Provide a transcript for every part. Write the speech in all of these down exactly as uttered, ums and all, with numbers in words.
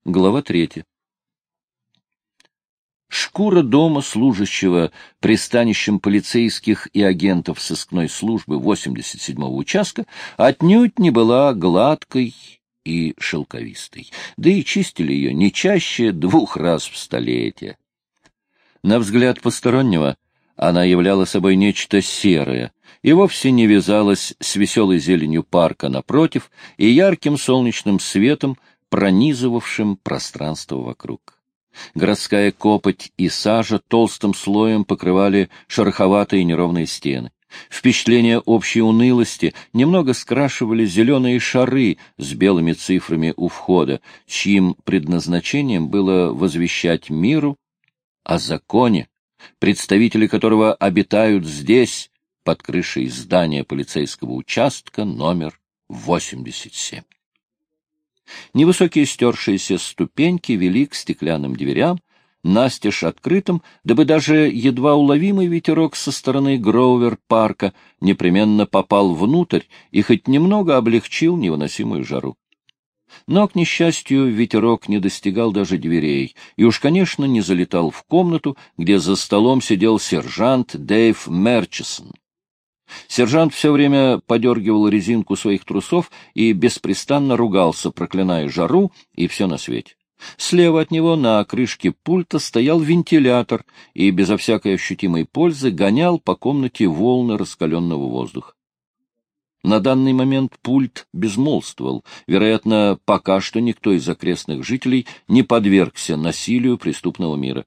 Глава третья. Шкура дома служащего пристанищем полицейских и агентов сыскной службы восемьдесят седьмого участка отнюдь не была гладкой и шелковистой, да и чистили ее не чаще двух раз в столетие. На взгляд постороннего она являла собой нечто серое и вовсе не вязалась с веселой зеленью парка напротив и ярким солнечным светом, пронизывавшим пространство вокруг. Городская копоть и сажа толстым слоем покрывали шероховатые неровные стены. Впечатление общей унылости немного скрашивали зеленые шары с белыми цифрами у входа, чьим предназначением было возвещать миру о законе, представители которого обитают здесь, под крышей здания полицейского участка номер восемьдесят семь. Невысокие стершиеся ступеньки вели к стеклянным дверям, настежь открытым, дабы даже едва уловимый ветерок со стороны Гроувер-парка непременно попал внутрь и хоть немного облегчил невыносимую жару. Но, к несчастью, ветерок не достигал даже дверей, и уж, конечно, не залетал в комнату, где за столом сидел сержант Дэйв Мерчисон. Сержант все время подергивал резинку своих трусов и беспрестанно ругался, проклиная жару и все на свете. Слева от него на крышке пульта стоял вентилятор и безо всякой ощутимой пользы гонял по комнате волны раскаленного воздуха. На данный момент пульт безмолвствовал. Вероятно, пока что никто из окрестных жителей не подвергся насилию преступного мира.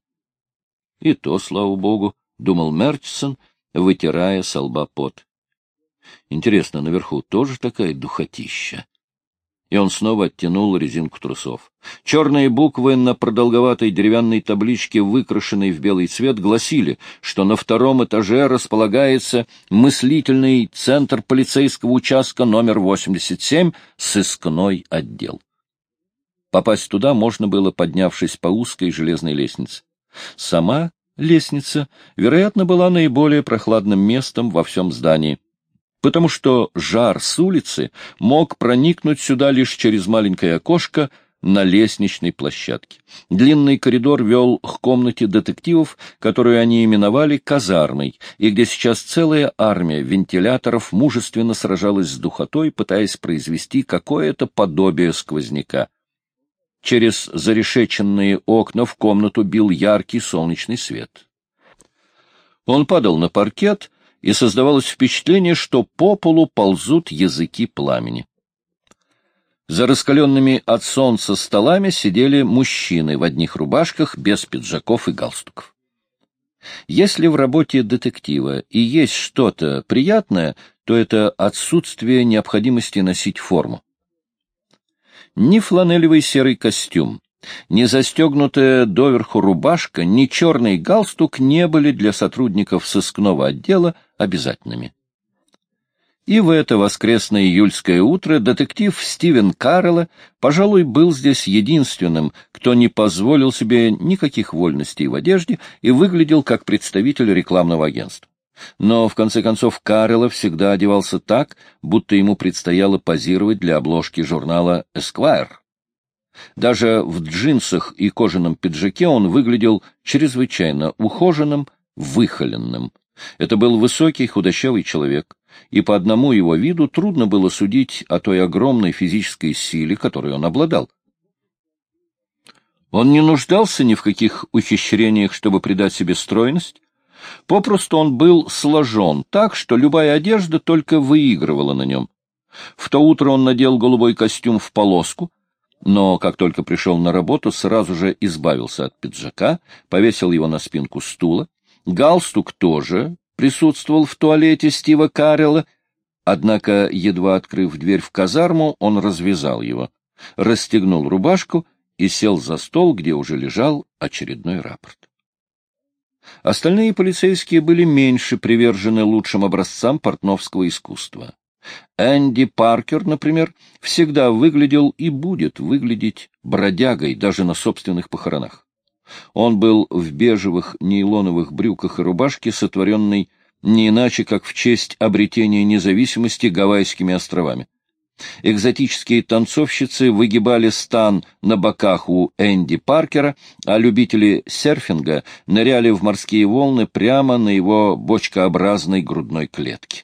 — И то, слава богу, — думал Мерчисон, вытирая со лба пот. Интересно, наверху тоже такая духотища? И он снова оттянул резинку трусов. Черные буквы на продолговатой деревянной табличке, выкрашенной в белый цвет, гласили, что на втором этаже располагается мыслительный центр полицейского участка номер восемьдесят семь, сыскной отдел. Попасть туда можно было, поднявшись по узкой железной лестнице. Сама лестница, вероятно, была наиболее прохладным местом во всем здании, потому что жар с улицы мог проникнуть сюда лишь через маленькое окошко на лестничной площадке. Длинный коридор вел к комнате детективов, которую они именовали казармой, и где сейчас целая армия вентиляторов мужественно сражалась с духотой, пытаясь произвести какое-то подобие сквозняка. Через зарешеченные окна в комнату бил яркий солнечный свет. Он падал на паркет, и создавалось впечатление, что по полу ползут языки пламени. За раскаленными от солнца столами сидели мужчины в одних рубашках, без пиджаков и галстуков. Если в работе детектива и есть что-то приятное, то это отсутствие необходимости носить форму. Ни фланелевый серый костюм, ни застегнутая доверху рубашка, ни черный галстук не были для сотрудников сыскного отдела обязательными. И в это воскресное июльское утро детектив Стивен Карелла, пожалуй, был здесь единственным, кто не позволил себе никаких вольностей в одежде и выглядел как представитель рекламного агентства. Но, в конце концов, Карелла всегда одевался так, будто ему предстояло позировать для обложки журнала «Эсквайр». Даже в джинсах и кожаном пиджаке он выглядел чрезвычайно ухоженным, выхоленным. Это был высокий худощавый человек, и по одному его виду трудно было судить о той огромной физической силе, которой он обладал. Он не нуждался ни в каких ухищрениях, чтобы придать себе стройность. Попросту он был сложен так, что любая одежда только выигрывала на нем. В то утро он надел голубой костюм в полоску, но как только пришел на работу, сразу же избавился от пиджака, повесил его на спинку стула. Галстук тоже присутствовал в туалете Стива Карелла, однако, едва открыв дверь в казарму, он развязал его, расстегнул рубашку и сел за стол, где уже лежал очередной рапорт. Остальные полицейские были меньше привержены лучшим образцам портновского искусства. Энди Паркер, например, всегда выглядел и будет выглядеть бродягой даже на собственных похоронах. Он был в бежевых нейлоновых брюках и рубашке, сотворенной не иначе, как в честь обретения независимости Гавайскими островами. Экзотические танцовщицы выгибали стан на боках у Энди Паркера, а любители серфинга ныряли в морские волны прямо на его бочкообразной грудной клетке.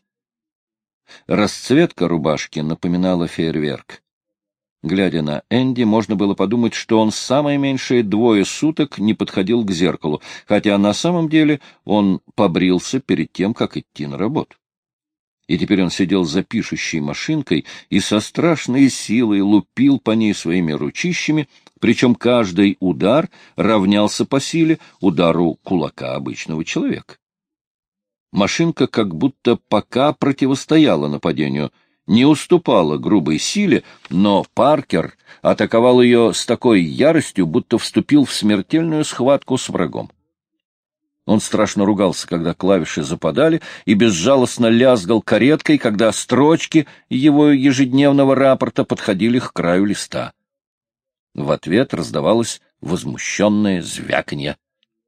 Расцветка рубашки напоминала фейерверк. Глядя на Энди, можно было подумать, что он самое меньшее двое суток не подходил к зеркалу, хотя на самом деле он побрился перед тем, как идти на работу. И теперь он сидел за пишущей машинкой и со страшной силой лупил по ней своими ручищами, причем каждый удар равнялся по силе удару кулака обычного человека. Машинка как будто пока противостояла нападению, не уступала грубой силе, но Паркер атаковал ее с такой яростью, будто вступил в смертельную схватку с врагом. Он страшно ругался, когда клавиши западали, и безжалостно лязгал кареткой, когда строчки его ежедневного рапорта подходили к краю листа. В ответ раздавалось возмущенное звяканье.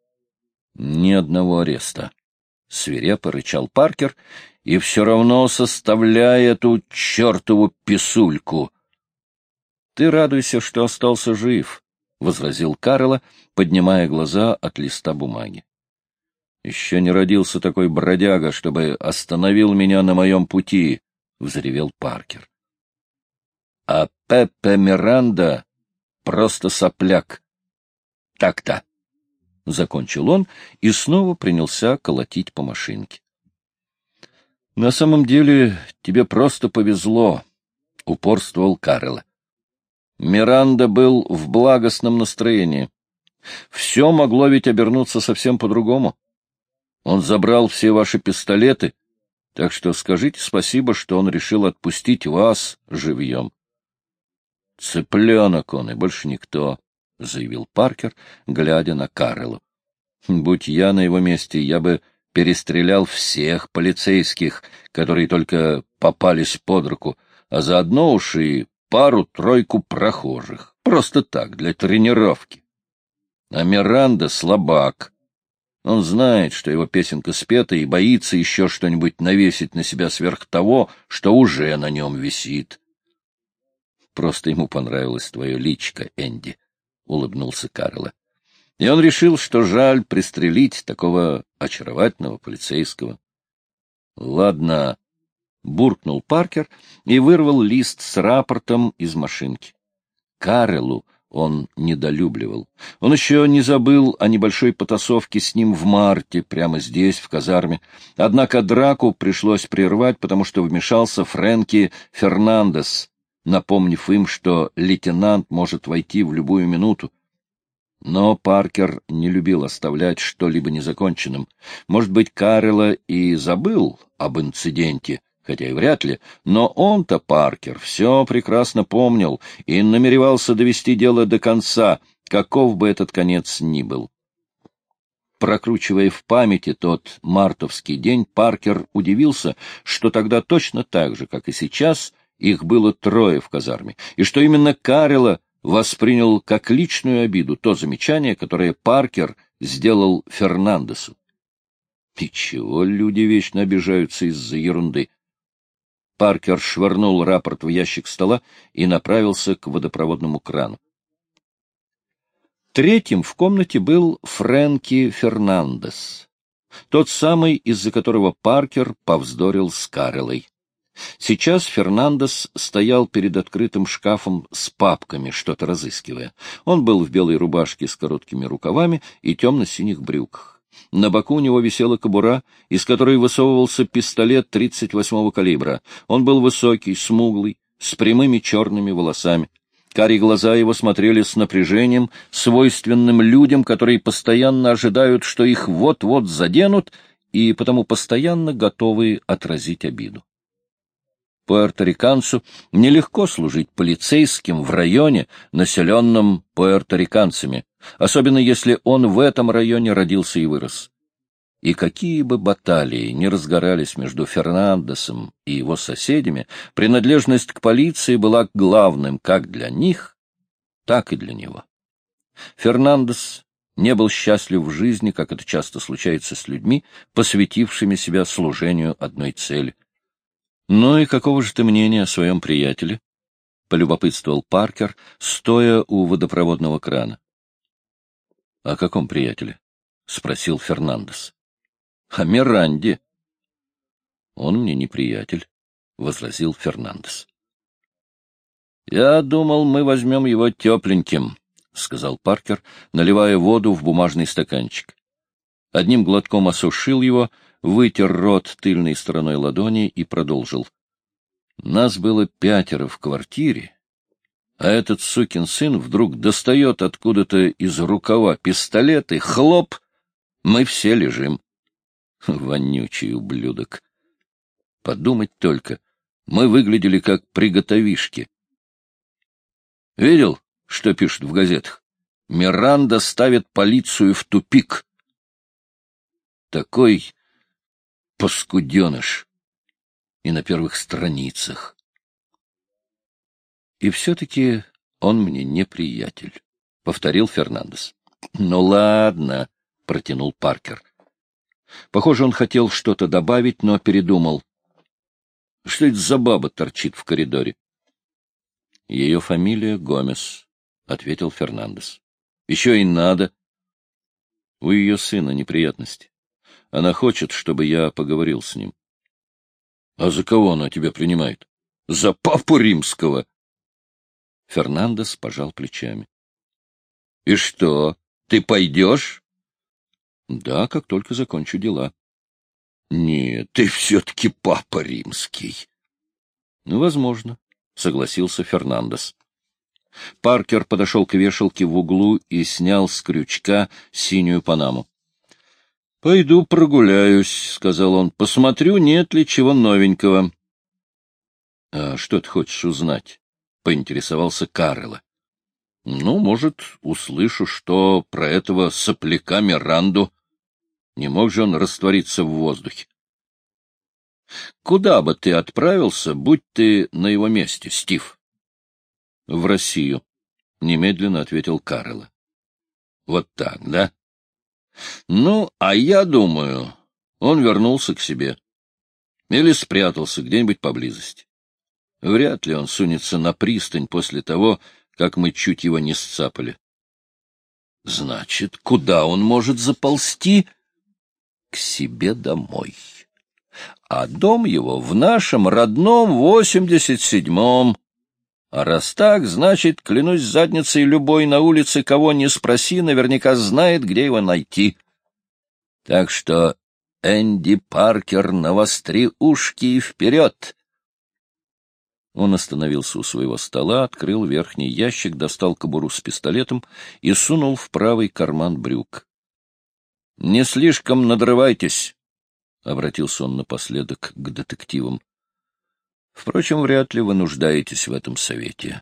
Ни одного ареста. Свирепо рычал Паркер, и все равно составляя эту чертову писульку. — Ты радуйся, что остался жив, — возразил Карелла, поднимая глаза от листа бумаги. — Еще не родился такой бродяга, чтобы остановил меня на моем пути, — взревел Паркер. — А Пепе Миранда просто сопляк. Так-то. — закончил он и снова принялся колотить по машинке. — На самом деле тебе просто повезло, — упорствовал Карелла. Миранда был в благостном настроении. Все могло ведь обернуться совсем по-другому. Он забрал все ваши пистолеты, так что скажите спасибо, что он решил отпустить вас живьем. — Цыпленок он и больше никто, — заявил Паркер, глядя на Кареллу. — Будь я на его месте, я бы перестрелял всех полицейских, которые только попались под руку, а заодно уж и пару-тройку прохожих. Просто так, для тренировки. А Миранда — слабак. Он знает, что его песенка спета, и боится еще что-нибудь навесить на себя сверх того, что уже на нем висит. — Просто ему понравилось твое личико, Энди, — улыбнулся Карелла. И он решил, что жаль пристрелить такого очаровательного полицейского. — Ладно, — буркнул Паркер и вырвал лист с рапортом из машинки. Кареллу он недолюбливал. Он еще не забыл о небольшой потасовке с ним в марте, прямо здесь, в казарме. Однако драку пришлось прервать, потому что вмешался Фрэнки Фернандес, напомнив им, что лейтенант может войти в любую минуту. Но Паркер не любил оставлять что-либо незаконченным. Может быть, Карелла и забыл об инциденте, хотя и вряд ли, но он-то, Паркер, все прекрасно помнил и намеревался довести дело до конца, каков бы этот конец ни был. Прокручивая в памяти тот мартовский день, Паркер удивился, что тогда точно так же, как и сейчас, их было трое в казарме, и что именно Карелла воспринял как личную обиду то замечание, которое Паркер сделал Фернандесу. И чего люди вечно обижаются из-за ерунды? Паркер швырнул рапорт в ящик стола и направился к водопроводному крану. Третьим в комнате был Фрэнки Фернандес, тот самый, из-за которого Паркер повздорил с Кареллой. Сейчас Фернандес стоял перед открытым шкафом с папками, что-то разыскивая. Он был в белой рубашке с короткими рукавами и темно-синих брюках. На боку у него висела кобура, из которой высовывался пистолет тридцать восьмого калибра. Он был высокий, смуглый, с прямыми черными волосами. Карие глаза его смотрели с напряжением, свойственным людям, которые постоянно ожидают, что их вот-вот заденут, и потому постоянно готовы отразить обиду. Пуэрториканцу нелегко служить полицейским в районе, населенном пуэрториканцами, особенно если он в этом районе родился и вырос. И какие бы баталии ни разгорались между Фернандесом и его соседями, принадлежность к полиции была главным как для них, так и для него. Фернандес не был счастлив в жизни, как это часто случается с людьми, посвятившими себя служению одной цели. — Ну и какого же ты мнения о своем приятеле? — полюбопытствовал Паркер, стоя у водопроводного крана. — О каком приятеле? — спросил Фернандес. — О Миранде. — Он мне не приятель, — возразил Фернандес. — Я думал, мы возьмем его тепленьким, — сказал Паркер, наливая воду в бумажный стаканчик. Одним глотком осушил его, вытер рот тыльной стороной ладони и продолжил. Нас было пятеро в квартире, а этот сукин сын вдруг достает откуда-то из рукава пистолет и хлоп, мы все лежим. Вонючий ублюдок. Подумать только, мы выглядели как приготовишки. Видел, что пишут в газетах? Миранда ставит полицию в тупик. Такой паскуденыш. И на первых страницах. И все-таки он мне не приятель, — повторил Фернандес. — Ну ладно, — протянул Паркер. Похоже, он хотел что-то добавить, но передумал. — Что это за баба торчит в коридоре? — Ее фамилия Гомес, — ответил Фернандес. — Еще и надо. У ее сына неприятности. Она хочет, чтобы я поговорил с ним. — А за кого она тебя принимает? — За папу римского. Фернандес пожал плечами. — И что, ты пойдешь? — Да, как только закончу дела. — Нет, ты все-таки папа римский. — Ну, возможно, — согласился Фернандес. Паркер подошел к вешалке в углу и снял с крючка синюю панаму. — Пойду прогуляюсь, — сказал он. — Посмотрю, нет ли чего новенького. — А что ты хочешь узнать? — поинтересовался Карело. — Ну, может, услышу, что про этого сопляка Миранду. Не мог же он раствориться в воздухе. — Куда бы ты отправился, будь ты на его месте, Стив? — В Россию, — немедленно ответил Карело. — Вот так, да? — Ну, а я думаю, он вернулся к себе. Или спрятался где-нибудь поблизости. Вряд ли он сунется на пристань после того, как мы чуть его не сцапали. — Значит, куда он может заползти? — К себе домой. А дом его в нашем родном восемьдесят седьмом. А раз так, значит, клянусь задницей, любой на улице, кого не спроси, наверняка знает, где его найти. Так что, Энди Паркер, навостри ушки и вперед! Он остановился у своего стола, открыл верхний ящик, достал кобуру с пистолетом и сунул в правый карман брюк. — Не слишком надрывайтесь, — обратился он напоследок к детективам. — Впрочем, вряд ли вы нуждаетесь в этом совете.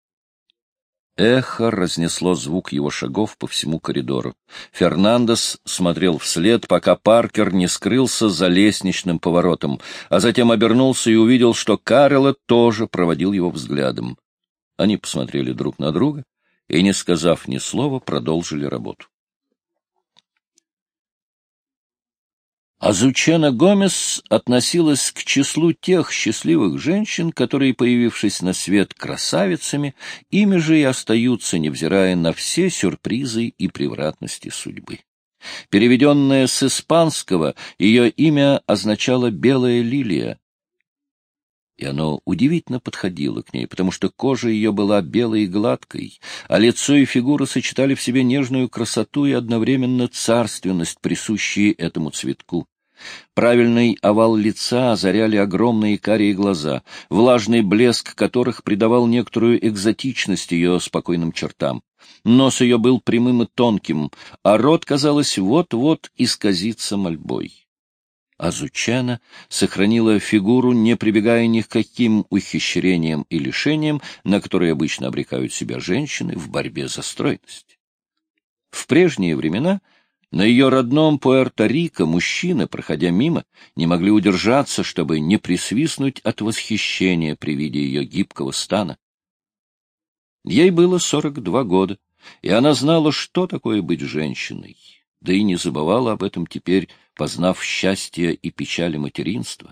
Эхо разнесло звук его шагов по всему коридору. Фернандес смотрел вслед, пока Паркер не скрылся за лестничным поворотом, а затем обернулся и увидел, что Карело тоже проводил его взглядом. Они посмотрели друг на друга и, не сказав ни слова, продолжили работу. Азучена Гомес относилась к числу тех счастливых женщин, которые, появившись на свет красавицами, ими же и остаются, невзирая на все сюрпризы и превратности судьбы. Переведенное с испанского, ее имя означало «белая лилия», и оно удивительно подходило к ней, потому что кожа ее была белой и гладкой, а лицо и фигура сочетали в себе нежную красоту и одновременно царственность, присущие этому цветку. Правильный овал лица озаряли огромные карие глаза, влажный блеск которых придавал некоторую экзотичность ее спокойным чертам. Нос ее был прямым и тонким, а рот, казалось, вот-вот исказится мольбой. Азучена сохранила фигуру, не прибегая ни к каким ухищрениям и лишениям, на которые обычно обрекают себя женщины в борьбе за стройность. В прежние времена на ее родном Пуэрто-Рико мужчины, проходя мимо, не могли удержаться, чтобы не присвистнуть от восхищения при виде ее гибкого стана. Ей было сорок два года, и она знала, что такое быть женщиной, да и не забывала об этом теперь, познав счастье и печали материнства.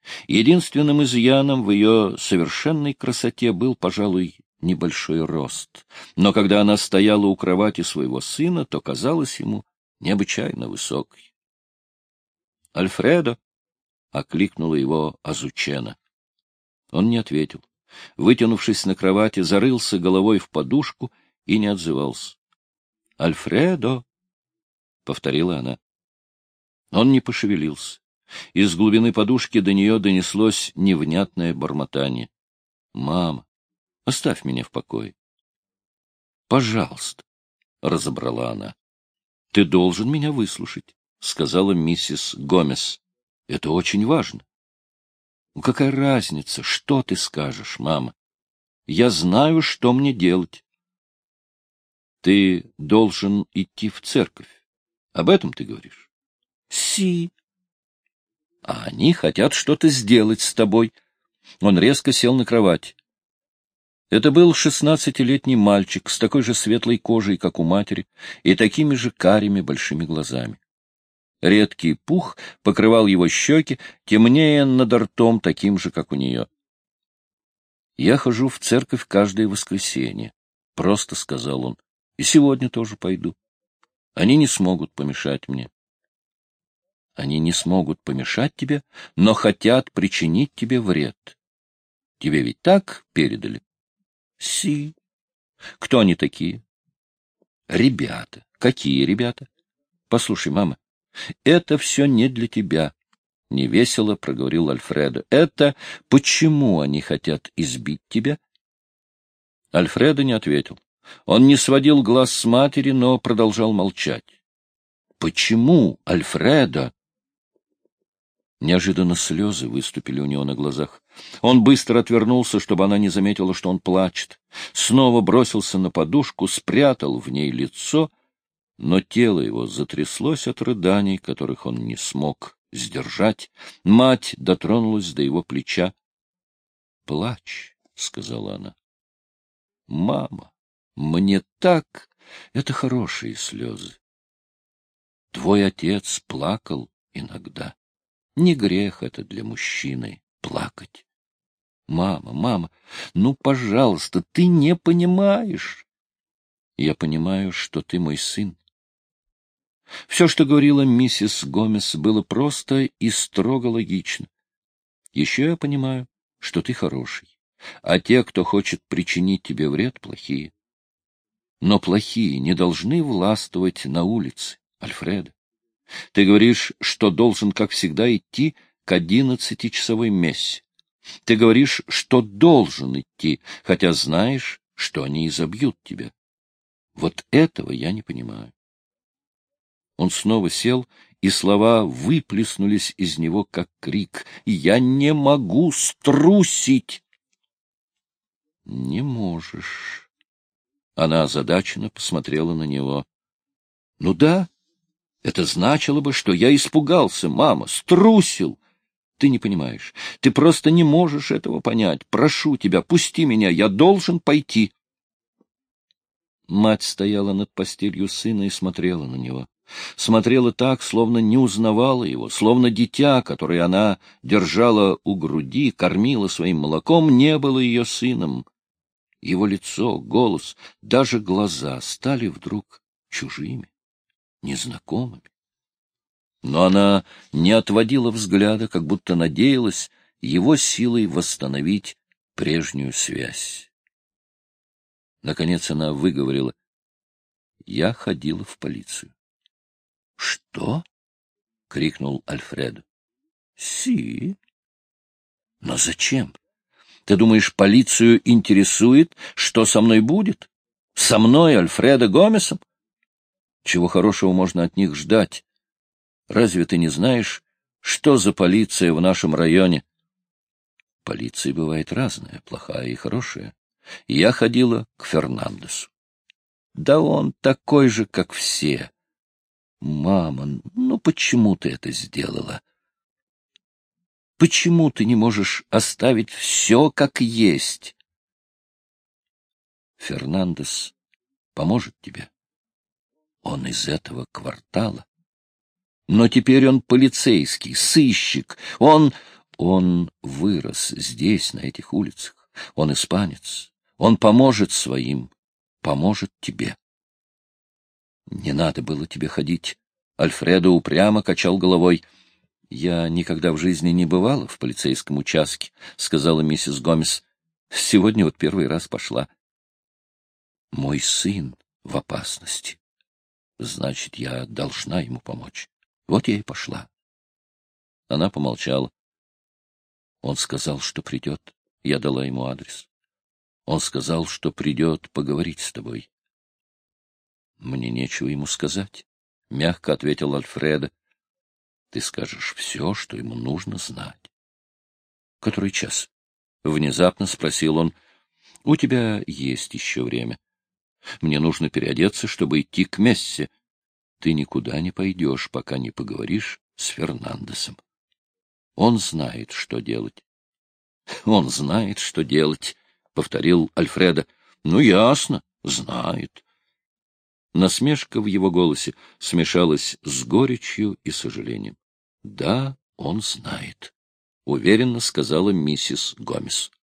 Единственным изъяном в ее совершенной красоте был, пожалуй, небольшой рост. Но когда она стояла у кровати своего сына, то казалась ему необычайно высокой. «Альфредо!» — окликнула его Азучена. Он не ответил. Вытянувшись на кровати, зарылся головой в подушку и не отзывался. «Альфредо!» — повторила она. Он не пошевелился. Из глубины подушки до нее донеслось невнятное бормотание. «Мама, оставь меня в покое». «Пожалуйста», — разобрала она. «Ты должен меня выслушать», — сказала миссис Гомес. «Это очень важно». «Ну, какая разница, что ты скажешь, мама? Я знаю, что мне делать». «Ты должен идти в церковь. Об этом ты говоришь?» «Си». «А они хотят что-то сделать с тобой». Он резко сел на кровать. Это был шестнадцатилетний мальчик с такой же светлой кожей, как у матери, и такими же карими большими глазами. Редкий пух покрывал его щеки, темнее над ртом, таким же, как у нее. «Я хожу в церковь каждое воскресенье», — просто сказал он, — «и сегодня тоже пойду. Они не смогут помешать мне». «Они не смогут помешать тебе, но хотят причинить тебе вред. Тебе ведь так передали?» «Си». «Кто они такие?» «Ребята». «Какие ребята?» «Послушай, мама, это все не для тебя», — невесело проговорил Альфредо. «Это почему они хотят избить тебя?» Альфредо не ответил. Он не сводил глаз с матери, но продолжал молчать. «Почему, Альфредо?» Неожиданно слезы выступили у него на глазах. Он быстро отвернулся, чтобы она не заметила, что он плачет. Снова бросился на подушку, спрятал в ней лицо, но тело его затряслось от рыданий, которых он не смог сдержать. Мать дотронулась до его плеча. — Плачь, — сказала она. — Мама, мне так... Это хорошие слезы. Твой отец плакал иногда. Не грех это для мужчины — плакать. Мама, мама, ну, пожалуйста, ты не понимаешь. Я понимаю, что ты мой сын. Все, что говорила миссис Гомес, было просто и строго логично. Еще я понимаю, что ты хороший, а те, кто хочет причинить тебе вред, плохие. Но плохие не должны властвовать на улице, Альфредо. Ты говоришь, что должен, как всегда, идти к одиннадцатичасовой мессе. Ты говоришь, что должен идти, хотя знаешь, что они изобьют тебя. Вот этого я не понимаю. Он снова сел, и слова выплеснулись из него, как крик. «Я не могу струсить!» «Не можешь». Она озадаченно посмотрела на него. «Ну да, это значило бы, что я испугался, мама, струсил. Ты не понимаешь, ты просто не можешь этого понять. Прошу тебя, пусти меня, я должен пойти». Мать стояла над постелью сына и смотрела на него. Смотрела так, словно не узнавала его, словно дитя, которое она держала у груди, кормила своим молоком, не было ее сыном. Его лицо, голос, даже глаза стали вдруг чужими, незнакомыми. Но она не отводила взгляда, как будто надеялась его силой восстановить прежнюю связь. Наконец она выговорила: «Я ходила в полицию». «Что?» — крикнул Альфредо. «Си». «Но зачем? Ты думаешь, полицию интересует, что со мной будет? Со мной, Альфредо Гомесом? Чего хорошего можно от них ждать? Разве ты не знаешь, что за полиция в нашем районе?» «Полиция бывает разная, плохая и хорошая. Я ходила к Фернандесу». «Да он такой же, как все». «Мама, ну почему ты это сделала? Почему ты не можешь оставить все как есть?» «Фернандес поможет тебе. Он из этого квартала. Но теперь он полицейский, сыщик. Он... Он вырос здесь, на этих улицах. Он испанец. Он поможет своим, поможет тебе. Не надо было тебе ходить. Альфредо упрямо качал головой. — Я никогда в жизни не бывала в полицейском участке, — сказала миссис Гомес. — Сегодня вот первый раз пошла. — Мой сын в опасности. Значит, я должна ему помочь. Вот я и пошла. Она помолчала. Он сказал, что придет. Я дала ему адрес. Он сказал, что придет поговорить с тобой. — Мне нечего ему сказать, — мягко ответил Альфредо. — Ты скажешь все, что ему нужно знать. — Который час? — внезапно спросил он. — У тебя есть еще время. Мне нужно переодеться, чтобы идти к мессе. Ты никуда не пойдешь, пока не поговоришь с Фернандесом. Он знает, что делать. — Он знает, что делать, — повторил Альфредо. — Ну, ясно, знает. Насмешка в его голосе смешалась с горечью и сожалением. — Да, он знает, — уверенно сказала миссис Гомес.